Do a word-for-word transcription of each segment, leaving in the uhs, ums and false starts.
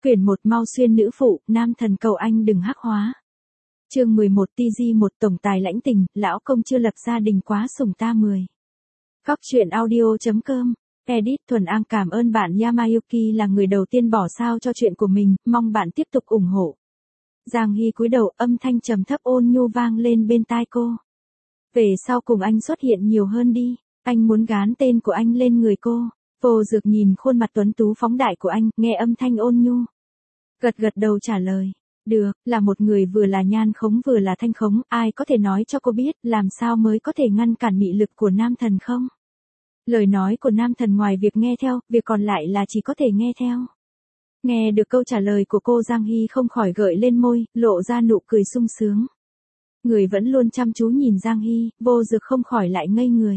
Quyển một Mau xuyên nữ phụ, nam thần cầu anh đừng hắc hóa. Chương mười một Ti Di một tổng tài lãnh tình, lão công chưa lập gia đình quá sủng ta mười. Góc truyện audio.com. Edit Thuần An cảm ơn bạn Yamayuki là người đầu tiên bỏ sao cho chuyện của mình, mong bạn tiếp tục ủng hộ. Giang Hy cúi đầu, âm thanh trầm thấp ôn nhu vang lên bên tai cô. Về sau cùng anh xuất hiện nhiều hơn đi, anh muốn gán tên của anh lên người cô. Vô Dược nhìn khuôn mặt tuấn tú phóng đại của anh, nghe âm thanh ôn nhu. Gật gật đầu trả lời. Được, là một người vừa là nhan khống vừa là thanh khống, ai có thể nói cho cô biết làm sao mới có thể ngăn cản mị lực của nam thần không? Lời nói của nam thần ngoài việc nghe theo, việc còn lại là chỉ có thể nghe theo. Nghe được câu trả lời của cô, Giang Hy không khỏi gợi lên môi, lộ ra nụ cười sung sướng. Người vẫn luôn chăm chú nhìn Giang Hy, Vô Dược không khỏi lại ngây người.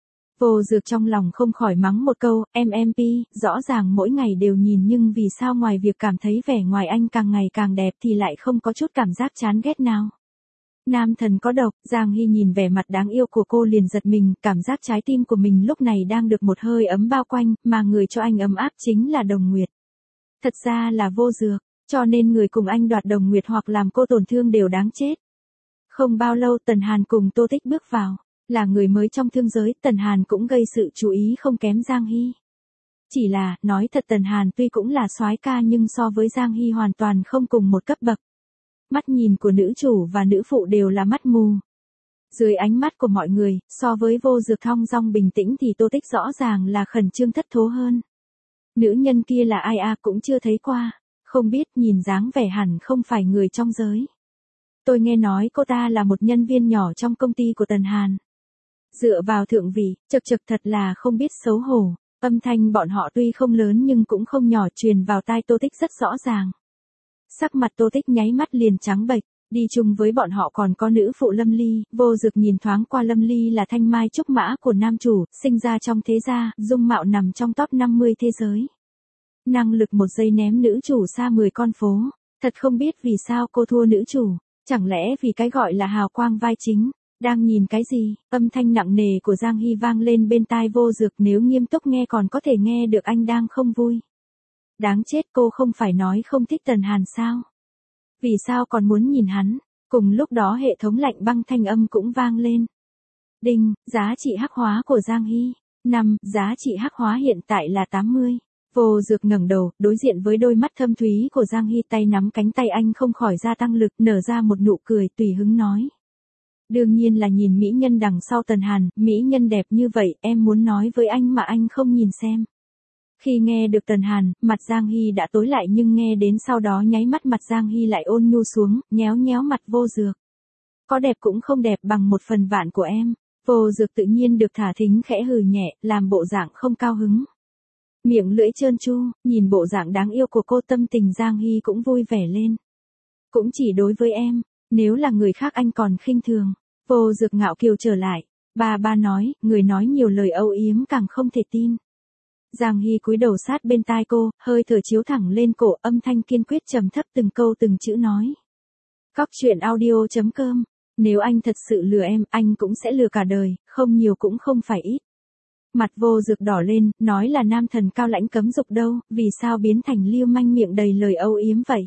Vô Dược trong lòng không khỏi mắng một câu, em em pi, rõ ràng mỗi ngày đều nhìn nhưng vì sao ngoài việc cảm thấy vẻ ngoài anh càng ngày càng đẹp thì lại không có chút cảm giác chán ghét nào. Nam thần có độc, Giang Hy nhìn vẻ mặt đáng yêu của cô liền giật mình, cảm giác trái tim của mình lúc này đang được một hơi ấm bao quanh, mà người cho anh ấm áp chính là Đồng Nguyệt. Thật ra là Vô Dược, cho nên người cùng anh đoạt Đồng Nguyệt hoặc làm cô tổn thương đều đáng chết. Không bao lâu Tần Hàn cùng Tô Tích bước vào. Là người mới trong thương giới, Tần Hàn cũng gây sự chú ý không kém Giang Hy. Chỉ là, nói thật Tần Hàn tuy cũng là soái ca nhưng so với Giang Hy hoàn toàn không cùng một cấp bậc. Mắt nhìn của nữ chủ và nữ phụ đều là mắt mù. Dưới ánh mắt của mọi người, so với Vô Dược thong dong bình tĩnh thì Tô Tích rõ ràng là khẩn trương thất thố hơn. Nữ nhân kia là ai à cũng chưa thấy qua, không biết nhìn dáng vẻ hẳn không phải người trong giới. Tôi nghe nói cô ta là một nhân viên nhỏ trong công ty của Tần Hàn. Dựa vào thượng vị, chật chật thật là không biết xấu hổ, âm thanh bọn họ tuy không lớn nhưng cũng không nhỏ truyền vào tai Tô Tích rất rõ ràng. Sắc mặt Tô Tích nháy mắt liền trắng bệch, đi chung với bọn họ còn có nữ phụ Lâm Ly, Vô Dược nhìn thoáng qua Lâm Ly là thanh mai trúc mã của nam chủ, sinh ra trong thế gia, dung mạo nằm trong top năm mươi thế giới. Năng lực một giây ném nữ chủ xa mười con phố, thật không biết vì sao cô thua nữ chủ, chẳng lẽ vì cái gọi là hào quang vai chính. Đang nhìn cái gì? Âm thanh nặng nề của Giang Hy vang lên bên tai Vô Dược, nếu nghiêm túc nghe còn có thể nghe được anh đang không vui. Đáng chết, cô không phải nói không thích Tần Hàn sao? Vì sao còn muốn nhìn hắn? Cùng lúc đó hệ thống lạnh băng thanh âm cũng vang lên. Đinh, giá trị hắc hóa của Giang Hy. năm, giá trị hắc hóa hiện tại là tám mươi. Vô Dược ngẩng đầu, đối diện với đôi mắt thâm thúy của Giang Hy, tay nắm cánh tay anh không khỏi gia tăng lực, nở ra một nụ cười tùy hứng nói. Đương nhiên là nhìn mỹ nhân đằng sau Tần Hàn, mỹ nhân đẹp như vậy, em muốn nói với anh mà anh không nhìn xem. Khi nghe được Tần Hàn, mặt Giang Hy đã tối lại nhưng nghe đến sau đó nháy mắt mặt Giang Hy lại ôn nhu xuống, nhéo nhéo mặt Vô Dược. Có đẹp cũng không đẹp bằng một phần vạn của em. Vô Dược tự nhiên được thả thính khẽ hừ nhẹ, làm bộ dạng không cao hứng. Miệng lưỡi trơn tru, nhìn bộ dạng đáng yêu của cô tâm tình Giang Hy cũng vui vẻ lên. Cũng chỉ đối với em, nếu là người khác anh còn khinh thường. Vô Dược ngạo kiều trở lại, ba ba nói, người nói nhiều lời âu yếm càng không thể tin. Giang Hy cúi đầu sát bên tai cô, hơi thở chiếu thẳng lên cổ, âm thanh kiên quyết trầm thấp từng câu từng chữ nói. Góc truyện audio.com, nếu anh thật sự lừa em, anh cũng sẽ lừa cả đời, không nhiều cũng không phải ít. Mặt Vô Dược đỏ lên, nói là nam thần cao lãnh cấm dục đâu, vì sao biến thành lưu manh miệng đầy lời âu yếm vậy?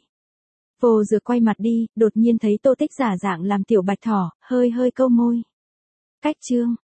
Vô Dược quay mặt đi, đột nhiên thấy Tô Tích giả dạng làm tiểu bạch thỏ, hơi hơi câu môi. Cách chương.